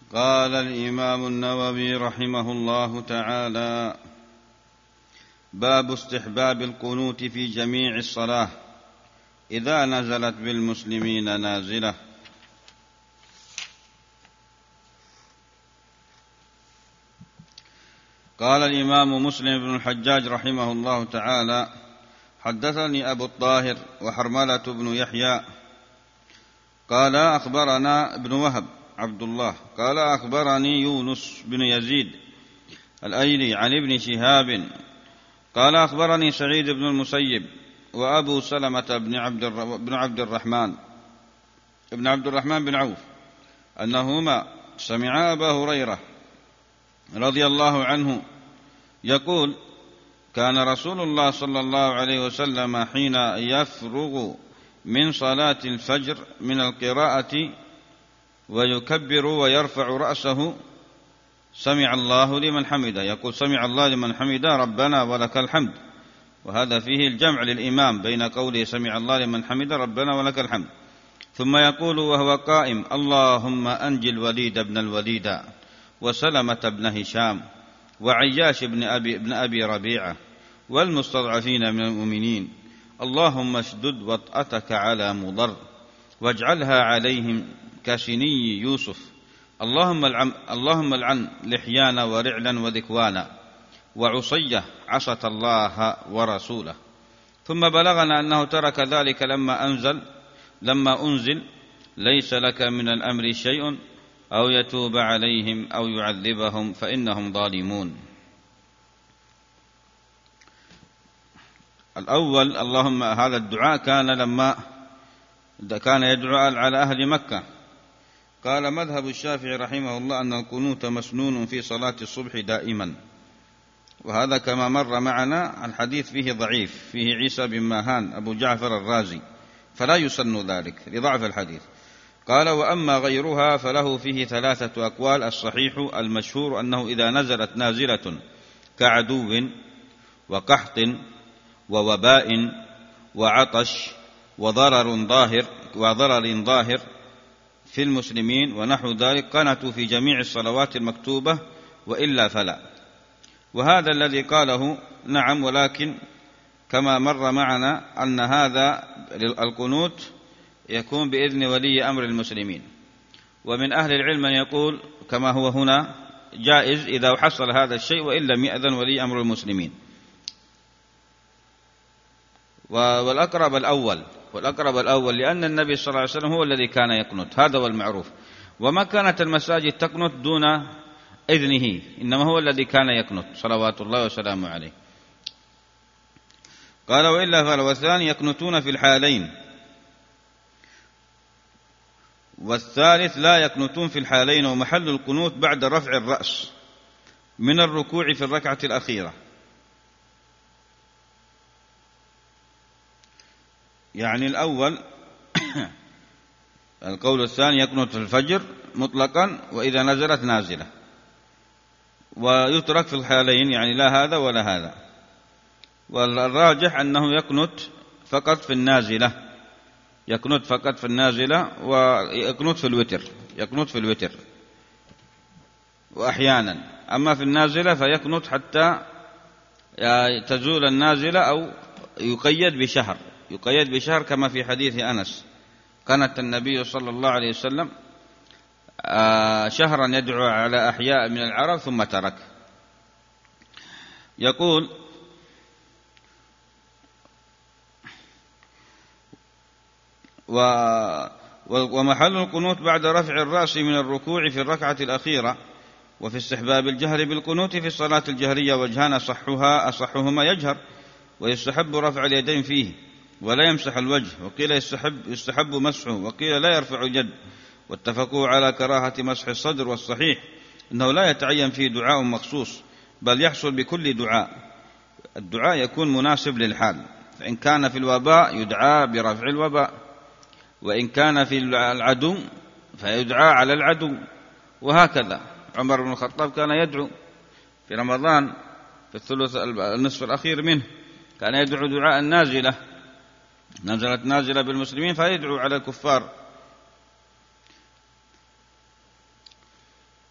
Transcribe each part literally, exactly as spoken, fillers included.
قال الإمام النووي رحمه الله تعالى: باب استحباب القنوت في جميع الصلاة إذا نزلت بالمسلمين نازلة. قال الإمام مسلم بن الحجاج رحمه الله تعالى: حدثني أبو الطاهر وحرملة بن يحيى قال أخبرنا ابن وهب عبد الله قال أخبرني يونس بن يزيد الأيلي عن ابن شهاب قال أخبرني سعيد بن المسيب وأبو سلمة بن عبد بن عبد الرحمن ابن عبد الرحمن بن عوف أنهما سمعا أبا هريرة رضي الله عنه يقول: كان رسول الله صلى الله عليه وسلم حين يفرغ من صلاة الفجر من القراءة ويكبر ويرفع رأسه سمع الله لمن حمده، يقول: سمع الله لمن حمده ربنا ولك الحمد. وهذا فيه الجمع للإمام بين قوله سمع الله لمن حمده ربنا ولك الحمد، ثم يقول وهو قائم: اللهم أنجي الوليد بن الوليد وسلمة بن هشام وعياش بن أبي, بن أبي ربيعة والمستضعفين من المؤمنين، اللهم اشدد وطأتك على مضر واجعلها عليهم كسني يوسف، اللهم العن, اللهم العن لحيان ورعلا وذكوانا وعصية عصت الله ورسوله. ثم بلغنا أنه ترك ذلك لما أنزل لما أنزل ليس لك من الأمر شيء أو يتوب عليهم أو يعذبهم فإنهم ظالمون. الأول اللهم هذا الدعاء كان لما كان يدعو على أهل مكة. قال مذهب الشافعي رحمه الله أن القنوت مسنون في صلاة الصبح دائما، وهذا كما مر معنا الحديث فيه ضعيف، فيه عيسى بن ماهان أبو جعفر الرازي، فلا يسن ذلك لضعف الحديث. قال وأما غيرها فله فيه ثلاثة أقوال. الصحيح المشهور أنه إذا نزلت نازلة كعدو وقحط ووباء وعطش وضرر ظاهر وضرر ظاهر في المسلمين ونحو ذلك قنتوا في جميع الصلوات المكتوبة، وإلا فلا. وهذا الذي قاله نعم، ولكن كما مر معنا أن هذا القنوت يكون بإذن ولي أمر المسلمين، ومن أهل العلم من يقول كما هو هنا جائز إذا حصل هذا الشيء وإن لم يأذن ولي أمر المسلمين. والأقرب الأول والأقرب الأول لأن النبي صلى الله عليه وسلم هو الذي كان يقنت، هذا هو المعروف، وما كانت المساجد تقنت دون إذنه، إنما هو الذي كان يقنت صلوات الله وسلامه عليه. قال وإلا فلا. والثاني يقنتون في الحالين، والثالث لا يقنتون في الحالين، ومحل القنوت بعد رفع الرأس من الركوع في الركعة الأخيرة. يعني الأول القول الثاني يقنت في الفجر مطلقا وإذا نزلت نازلة، ويترك في الحالين، يعني لا هذا ولا هذا. والراجح أنه يقنت فقط في النازلة، يقنت فقط في النازلة، ويقنت في الوتر، يقنت في الوتر وأحيانا. أما في النازلة فيقنت حتى تزول النازلة، أو يقيد بشهر يقيد بشهر كما في حديث أنس: كانت النبي صلى الله عليه وسلم شهرا يدعو على أحياء من العرب ثم ترك. يقول ومحل القنوت بعد رفع الرأس من الركوع في الركعة الأخيرة. وفي استحباب الجهر بالقنوت في الصلاة الجهرية وجهان: أصحها أصحهما يجهر، ويستحب رفع اليدين فيه ولا يمسح الوجه، وقيل يستحب, يستحب مسحه، وقيل لا يرفع اليد، واتفقوا على كراهة مسح الصدر. والصحيح أنه لا يتعين فيه دعاء مخصوص، بل يحصل بكل دعاء. الدعاء يكون مناسب للحال، فإن كان في الوباء يدعى برفع الوباء، وإن كان في العدو فيدعى على العدو، وهكذا. عمر بن الخطاب كان يدعو في رمضان في الثلث النصف الأخير منه، كان يدعو دعاء النازلة، نزلت نازلة بالمسلمين فيدعو على الكفار.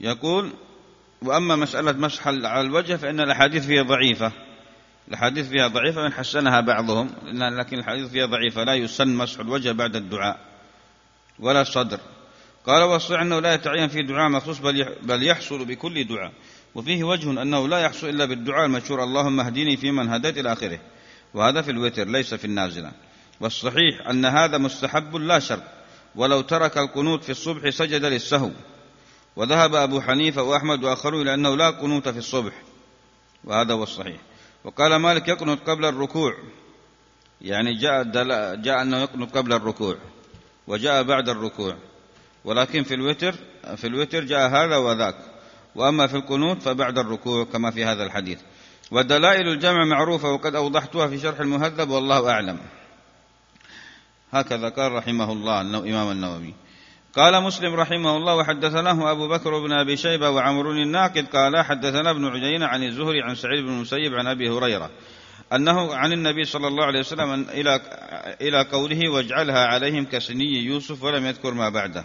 يقول: وأما مسألة مسح على الوجه فإن الأحاديث فيها ضعيفة، الأحاديث فيها ضعيفة من حسنها بعضهم، لكن الحديث فيها ضعيفة، لا يسن مسح الوجه بعد الدعاء ولا الصدر. قال: والصحيح أنه لا يتعين في دعاء مخصوص بل يحصل بكل دعاء، وفيه وجه أنه لا يحصل إلا بالدعاء المشهور: اللهم اهدني فيمن هديت إلى آخره، وهذا في الوتر ليس في النازلة. والصحيح أن هذا مستحب لا شرط، ولو ترك القنوت في الصبح سجد للسهو. وذهب أبو حنيفة وأحمد وآخرون إلى أنه لا قنوت في الصبح، وهذا هو الصحيح. وقال مالك: يقنط قبل الركوع، يعني جاء, جاء أنه يقنط قبل الركوع وجاء بعد الركوع، ولكن في الوتر في الوتر جاء هذا وذاك، وأما في القنوت فبعد الركوع كما في هذا الحديث. ودلائل الجمع معروفة وقد أوضحتها في شرح المهذب، والله أعلم. هكذا قال رحمه الله الإمام النووي. قال مسلم رحمه الله: وحدثناه أبو بكر بن أبي شيبة وعمر الناقد قال حدثنا ابن عجينة عن الزهري عن سعيد بن المسيب عن أبي هريرة أنه عن النبي صلى الله عليه وسلم إلى إلى قوله: واجعلها عليهم كسني يوسف، ولم يذكر ما بعده.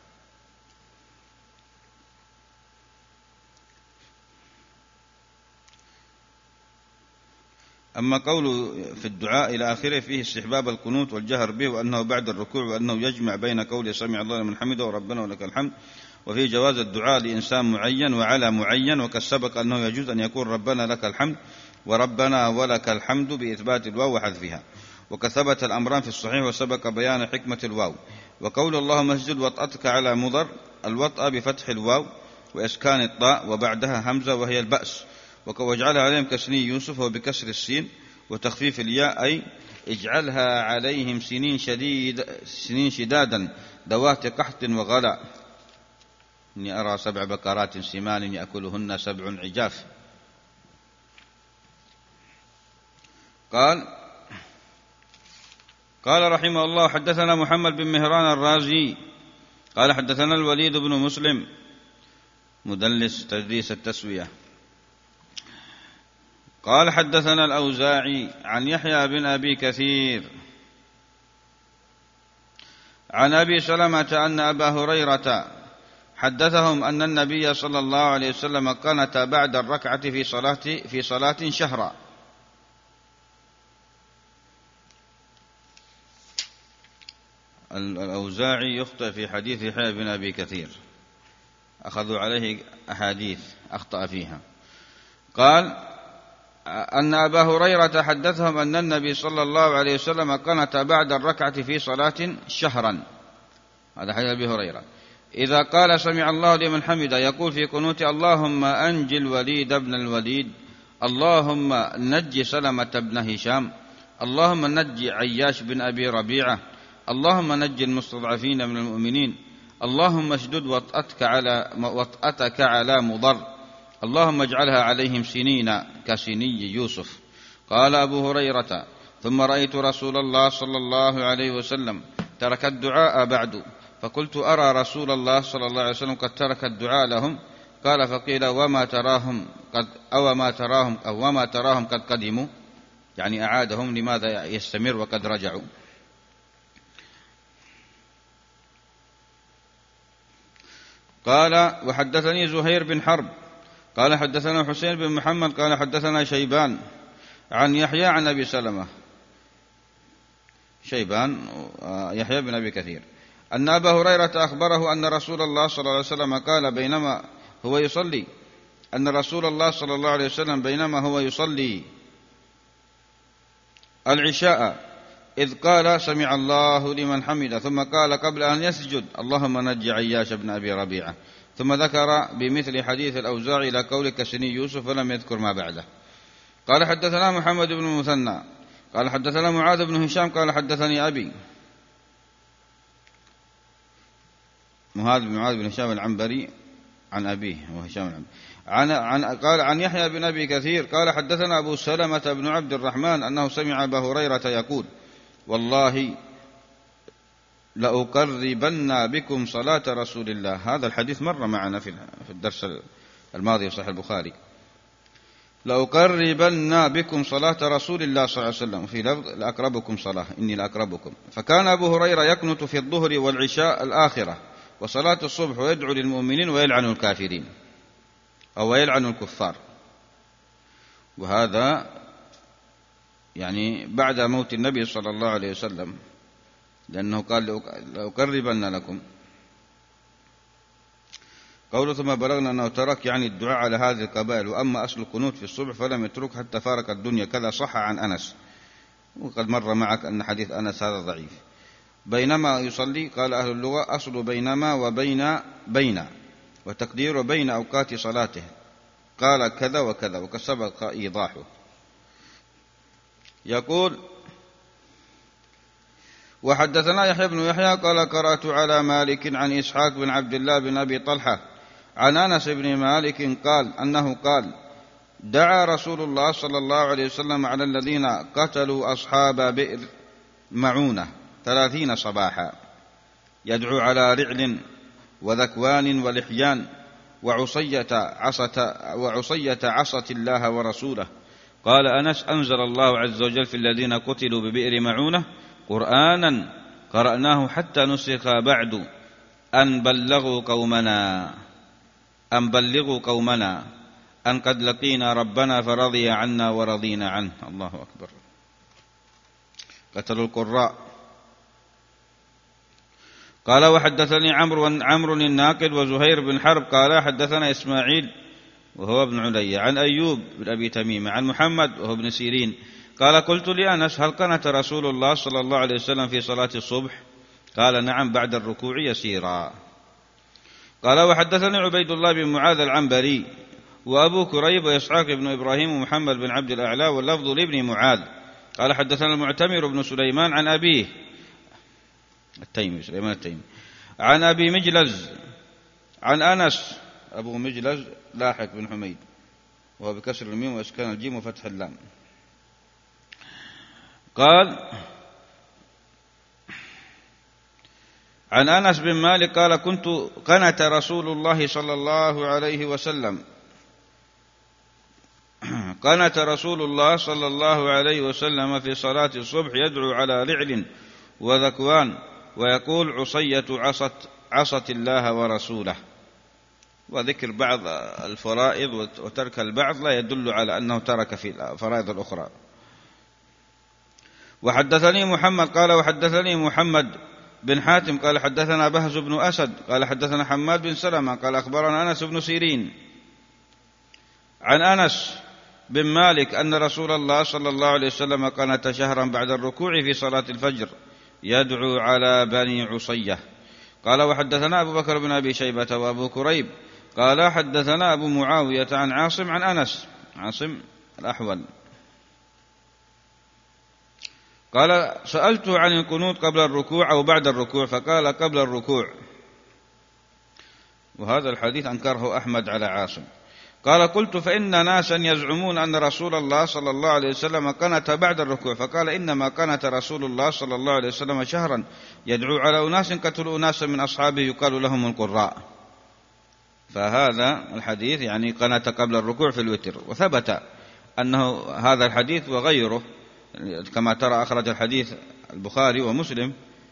أما قوله في الدعاء إلى آخره فيه استحباب القنوت والجهر به، وأنه بعد الركوع، وأنه يجمع بين قول سمع الله لمن حمده وربنا ولك الحمد، وفيه جواز الدعاء لإنسان معين وعلى معين، وقد سبق أنه يجوز أن يكون ربنا لك الحمد وربنا ولك الحمد بإثبات الواو وحذفها، وقد ثبت الأمران في الصحيح وسبق بيان حكمة الواو. وقول اللهم اسجد وطأتك على مضر، الوطأ بفتح الواو وإسكان الطاء وبعدها همزة وهي البأس، واجعلها عليهم كسني يوسف وبكسر السين وتخفيف الياء، أي اجعلها عليهم سنين شديد سنين شدادا ذوات قحط وغلاء. إني أرى سبع بقرات سمان يأكلهن سبع عجاف. قال قال رحمه الله: حدثنا محمد بن مهران الرازي قال حدثنا الوليد بن مسلم مدلس تدليس التسوية قال حدثنا الأوزاعي عن يحيى بن أبي كثير عن أبي سلمة أن أبا هريرة حدثهم أن النبي صلى الله عليه وسلم قنت بعد الركعة في صلاة في صلاة شهرا. الأوزاعي يخطئ في حديث يحيى بن أبي كثير، أخذوا عليه أحاديث أخطأ فيها. قال أن أبا هريرة حدثهم أن النبي صلى الله عليه وسلم قنت بعد الركعة في صلاة شهرا، هذا حديث أبي هريرة. إذا قال سمع الله لمن حمده يقول في قنوت: اللهم أنج الوليد بن الوليد، اللهم نج سلمة بن هشام، اللهم نج عياش بن أبي ربيعة، اللهم نج المستضعفين من المؤمنين، اللهم اشدد وطأتك على وطأتك على مضر، اللهم اجعلها عليهم سنين كسني يوسف. قال أبو هريرة: ثم رأيت رسول الله صلى الله عليه وسلم ترك الدعاء بعد، فقلت: أرى رسول الله صلى الله عليه وسلم قد ترك الدعاء لهم؟ قال: فقيل: وما تراهم قد أو ما تراهم أو وما تراهم قد قدموا، يعني أعادهم، لماذا يستمر وقد رجعوا؟ قال: وحدثني زهير بن حرب قال حدثنا حسين بن محمد قال حدثنا شيبان عن يحيى عن أبي سلمة، شيبان يحيى بن أبي كثير، أن أبا هريرة أخبره أن رسول الله صلى الله عليه وسلم قال بينما هو يصلي أن رسول الله صلى الله عليه وسلم بينما هو يصلي العشاء إذ قال: سمع الله لمن حمده، ثم قال قبل أن يسجد: اللهم نج عياش بن أبي ربيعة، ثم ذكر بمثل حديث الأوزاعي إلى قول كسني يوسف ولم يذكر ما بعده. قال حدثنا محمد بن المثنى قال حدثنا معاذ بن هشام قال حدثني أبي معاذ بن معاذ بن هشام العنبري عن أبيه وهشام العنبري عن عن قال عن يحيى بن أبي كثير قال حدثنا أبو سلمة بن عبد الرحمن أنه سمع أبا هريرة يقول: والله لأقربن بكم صلاة رسول الله. هذا الحديث مر معنا في الدرس الماضي في صحيح البخاري. لأقربن بكم صلاة رسول الله صلى الله عليه وسلم، في لفظ لأقربكم صلاة، إني لأقربكم. فكان أبو هريرة يقنت في الظهر والعشاء الآخرة، وصلاة الصبح ويدعو للمؤمنين ويلعن الكافرين أو يلعن الكفار. وهذا يعني بعد موت النبي صلى الله عليه وسلم، لأنه قال لأقربن لكم. قوله ثم بلغنا أنه ترك يعني الدعاء على هذه القبائل. وأما أصل القنوت في الصبح فلم يترك حتى فارق الدنيا، كذا صح عن أنس، وقد مر معك أن حديث أنس هذا ضعيف. بينما يصلي قال أهل اللغة أصل بينما وبين بين، وتقدير بين أوقات صلاته، قال كذا وكذا وقد سبق إيضاحه. يقول وحدثنا يحيى بن يحيى قال قرأت على مالك عن إسحاق بن عبد الله بن أبي طلحة عن أنس بن مالك قال أنه قال دعا رسول الله صلى الله عليه وسلم على الذين قتلوا أصحاب بئر معونة ثلاثين صباحا، يدعو على رعل وذكوان ولحيان وعصية عصة, وعصية عصة الله ورسوله. قال أنس أنزل الله عز وجل في الذين قتلوا ببئر معونة قرآنا قرأناه حتى نسخ بعد أن بلغوا قومنا أن بلغوا قومنا أن قد لقينا ربنا فرضي عنا ورضينا عنه. الله أكبر. قتلوا القراء. قال وحدثني عمرو عمرو الناقد وزهير بن حرب قال حدثنا إسماعيل وهو ابن علي عن أيوب بن أبي تميم عن محمد وهو ابن سيرين قال قلت لأنس هل قنت رسول الله صلى الله عليه وسلم في صلاة الصبح؟ قال نعم بعد الركوع يسيرا. قال وحدثني عبيد الله بن معاذ العنبري وأبو كريب وإسحاق بن إبراهيم ومحمد بن عبد الأعلى واللفظ لابن معاذ قال حدثنا المعتمر بن سليمان عن أبيه التيمي سليمان التيمي عن أبي مجلز عن أنس أبو مجلز لاحق بن حميد وهو بكسر الميم وإسكان الجيم وفتح اللام. قال عن أنس بن مالك قال كنت قنت رسول الله صلى الله عليه وسلم قنت رسول الله صلى الله عليه وسلم في صلاة الصبح يدعو على رعل وذكوان ويقول عصية عصت عصت الله ورسوله. وذكر بعض الفرائض وترك البعض لا يدل على أنه ترك في الفرائض الأخرى. وحدثني محمد قال وحدثني محمد بن حاتم قال حدثنا بهز بن أسد قال حدثنا حماد بن سلمة قال أخبرنا أنس بن سيرين عن أنس بن مالك أن رسول الله صلى الله عليه وسلم قنت شهرا بعد الركوع في صلاة الفجر يدعو على بني عصية. قال وحدثنا أبو بكر بن أبي شيبة وأبو كريب قال حدثنا أبو معاوية عن عاصم عن أنس عاصم الأحول قال سألته عن القنوت قبل الركوع أو بعد الركوع فقال قبل الركوع، وهذا الحديث أنكره أحمد على عاصم. قال قلت فإن ناسا يزعمون أن رسول الله صلى الله عليه وسلم قنت بعد الركوع فقال إنما قنت رسول الله صلى الله عليه وسلم شهرا يدعو على أناس قتلوا أناسا من أصحابه يقال لهم القراء. فهذا الحديث يعني قنت قبل الركوع في الوتر. وثبت أنه هذا الحديث وغيره كما ترى أخرج الحديث البخاري ومسلم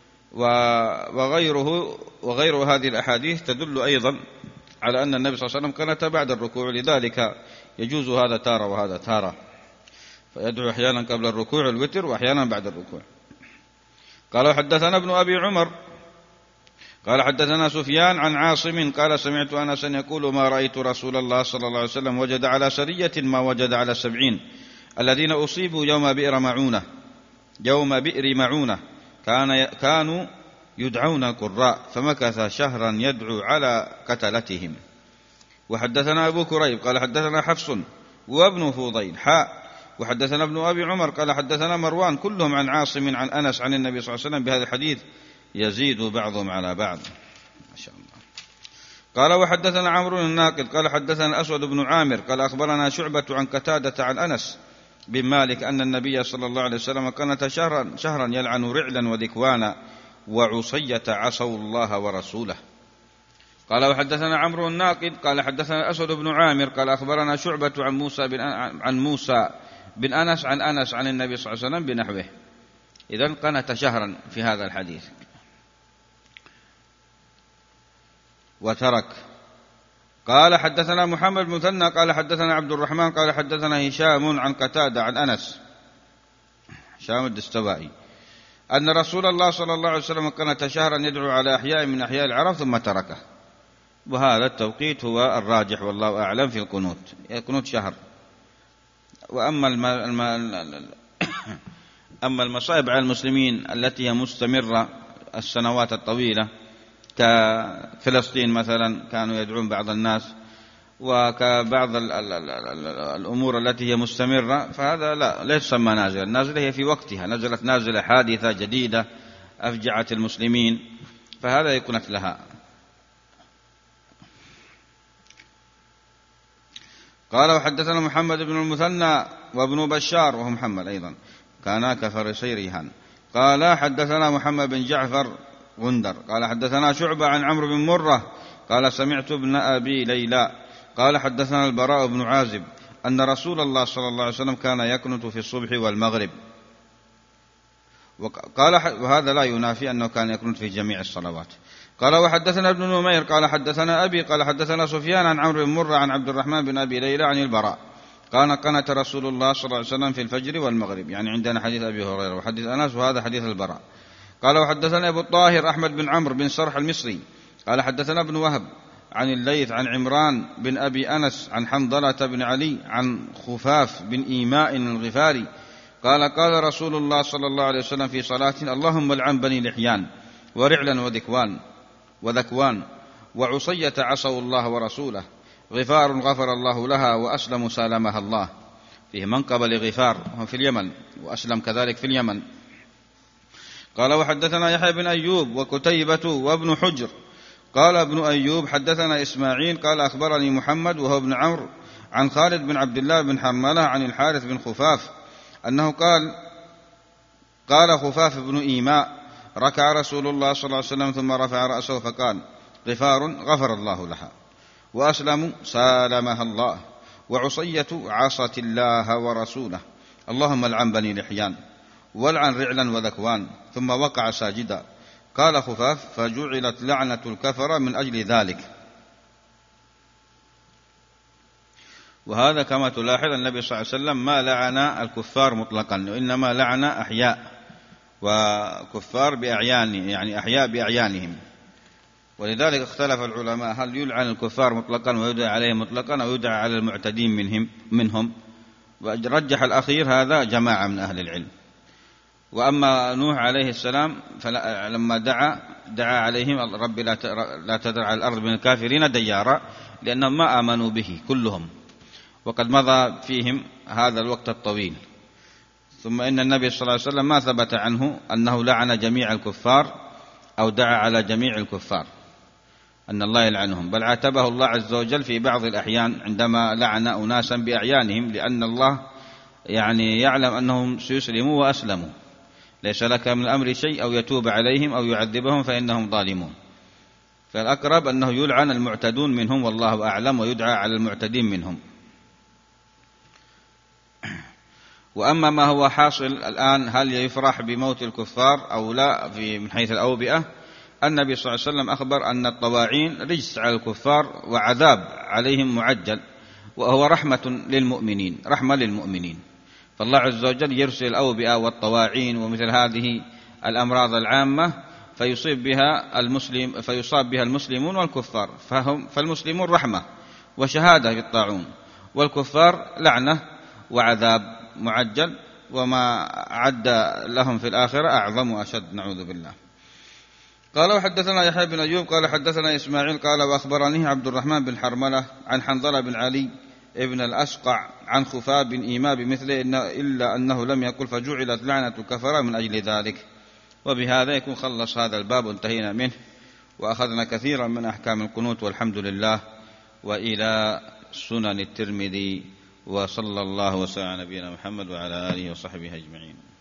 وغيره وغير هذه الأحاديث تدل أيضا على أن النبي صلى الله عليه وسلم قنت بعد الركوع، لذلك يجوز هذا تارة وهذا تارة، فيدعو أحيانا قبل الركوع الوتر وأحيانا بعد الركوع. قال حدثنا ابن أبي عمر قال حدثنا سفيان عن عاصم قال سمعت أنسا يقول ما رأيت رسول الله صلى الله عليه وسلم وجد على سرية ما وجد على السبعين الذين أصيبوا يوم بئر معونة يوم بئر معونة كان كانوا يدعون قراء فمكث شهرا يدعو على قتلتهم. وحدثنا أبو كريب قال حدثنا حفص وابن فضيل حاء وحدثنا ابن أبي عمر قال حدثنا مروان كلهم عن عاصم عن أنس عن النبي صلى الله عليه وسلم بهذا الحديث يزيد بعضهم على بعض ما شاء الله. قال وحدثنا عمرو الناقد قال حدثنا أسود بن عامر قال أخبرنا شعبة عن قتادة عن أنس بن مالك أن النبي صلى الله عليه وسلم قنت شهرا, شهرا يلعن رعلا وذكوانا وعصية عصوا الله ورسوله. قال وحدثنا عمرو الناقد قال حدثنا أسود بن عامر قال أخبرنا شعبة عن موسى بن عن موسى بن أنس عن أنس عن النبي صلى الله عليه وسلم بنحوه. إذن قنت شهرا في هذا الحديث. وترك. قال حدثنا محمد بن مثنى قال حدثنا عبد الرحمن قال حدثنا هشام عن قتادة عن أنس هشام الدستوائي أن رسول الله صلى الله عليه وسلم كان شهرا يدعو على أحياء من أحياء العرب ثم تركه. وهذا التوقيت هو الراجح والله أعلم في القنوت، القنوت شهر. وأما الم... الم... أما المصائب على المسلمين التي هي مستمرة السنوات الطويلة كفلسطين مثلا كانوا يدعون بعض الناس، وكبعض ال ال ال ال الأمور التي هي مستمرة، فهذا لا لا تسمى نازلة. النازلة هي في وقتها، نزلت نازلة حادثة جديدة أفجعت المسلمين، فهذا يكون لها. قال وحدثنا محمد بن المثنى وابن بشار وهو محمد أيضا كانا كفرسي ريحان. قال حدثنا محمد بن جعفر غندر قال حدثنا شعبة عن عمرو بن مرة قال سمعت ابن أبي ليلى قال حدثنا البراء بن عازب أن رسول الله صلى الله عليه وسلم كان يقنت في الصبح والمغرب. قال وهذا لا ينافي أنه كان يقنت في جميع الصلوات. قال وحدثنا ابن نمير قال حدثنا أبي قال حدثنا سفيان عن عمرو بن مرة عن عبد الرحمن بن أبي ليلى عن البراء كان قنت رسول الله صلى الله عليه وسلم في الفجر والمغرب. يعني عندنا حديث أبي هريرة وحديث أنس وهذا حديث البراء. قال وحدثنا أبو الطاهر أحمد بن عمرو بن سرح المصري قال حدثنا ابن وهب عن الليث عن عمران بن أبي أنس عن حنظلة بن علي عن خفاف بن إيماء الغفاري قال قال رسول الله صلى الله عليه وسلم في صلاة اللهم العن بني لحيان ورعلا وذكوان وذكوان وعصية عصوا الله ورسوله غفار غفر الله لها وأسلم سالمها الله. فيه منقب لغفار في اليمن وأسلم كذلك في اليمن. قال وحدثنا يحيى بن أيوب وكتيبة وابن حجر قال ابن أيوب حدثنا إسماعيل قال أخبرني محمد وهو ابن عمرو عن خالد بن عبد الله بن حرملة عن الحارث بن خفاف أنه قال قال خفاف بن إيماء ركع رسول الله صلى الله عليه وسلم ثم رفع رأسه فقال غفار غفر الله لها وأسلم سالمها الله وعصية عصت الله ورسوله اللهم العن بني لحيان والعن رعلا وذكوان ثم وقع ساجدا. قال خفاف فجعلت لعنة الكفر من أجل ذلك. وهذا كما تلاحظ النبي صلى الله عليه وسلم ما لعن الكفار مطلقا وإنما لعن أحياء وكفار بأعيان يعني أحياء بأعيانهم. ولذلك اختلف العلماء هل يلعن الكفار مطلقا ويدعى عليهم مطلقا أو يدعى على المعتدين منهم, منهم ورجح الأخير هذا جماعة من أهل العلم. وأما نوح عليه السلام فلما دعا دعا عليهم رب لا تذر على الأرض من الكافرين ديارا لأنهم ما آمنوا به كلهم وقد مضى فيهم هذا الوقت الطويل. ثم إن النبي صلى الله عليه وسلم ما ثبت عنه أنه لعن جميع الكفار أو دعا على جميع الكفار أن الله يلعنهم، بل عاتبه الله عز وجل في بعض الأحيان عندما لعن أناسا بأعيانهم لأن الله يعني يعلم أنهم سيسلموا وأسلموا ليس لك من الأمر شيء أو يتوب عليهم أو يعذبهم فإنهم ظالمون. فالأقرب أنه يلعن المعتدون منهم والله أعلم ويدعى على المعتدين منهم. وأما ما هو حاصل الآن هل يفرح بموت الكفار أو لا في من حيث الأوبئة، النبي صلى الله عليه وسلم أخبر أن الطواعين رجس على الكفار وعذاب عليهم معجل وهو رحمة للمؤمنين رحمة للمؤمنين. فالله عز وجل يرسل الأوبئة والطواعين ومثل هذه الأمراض العامة فيصيب بها المسلم فيصاب بها المسلمون والكفار، فهم فالمسلمون رحمة وشهادة بالطاعون والكفار لعنة وعذاب معجل وما عد لهم في الآخرة أعظم وأشد نعوذ بالله. قال وحدثنا يحيى بن أيوب قال حدثنا إسماعيل قال وأخبرني عبد الرحمن بن حرملة عن حنظلة بن علي ابن الأسقع عن خفاف بن إيماء بمثله إن إلا أنه لم يقل فجعلت لعنة الكفرة من أجل ذلك. وبهذا يكون خلص هذا الباب وانتهينا منه وأخذنا كثيرا من أحكام القنوت والحمد لله. وإلى سنن الترمذي وصلى الله وسلم على نبينا محمد وعلى آله وصحبه أجمعين.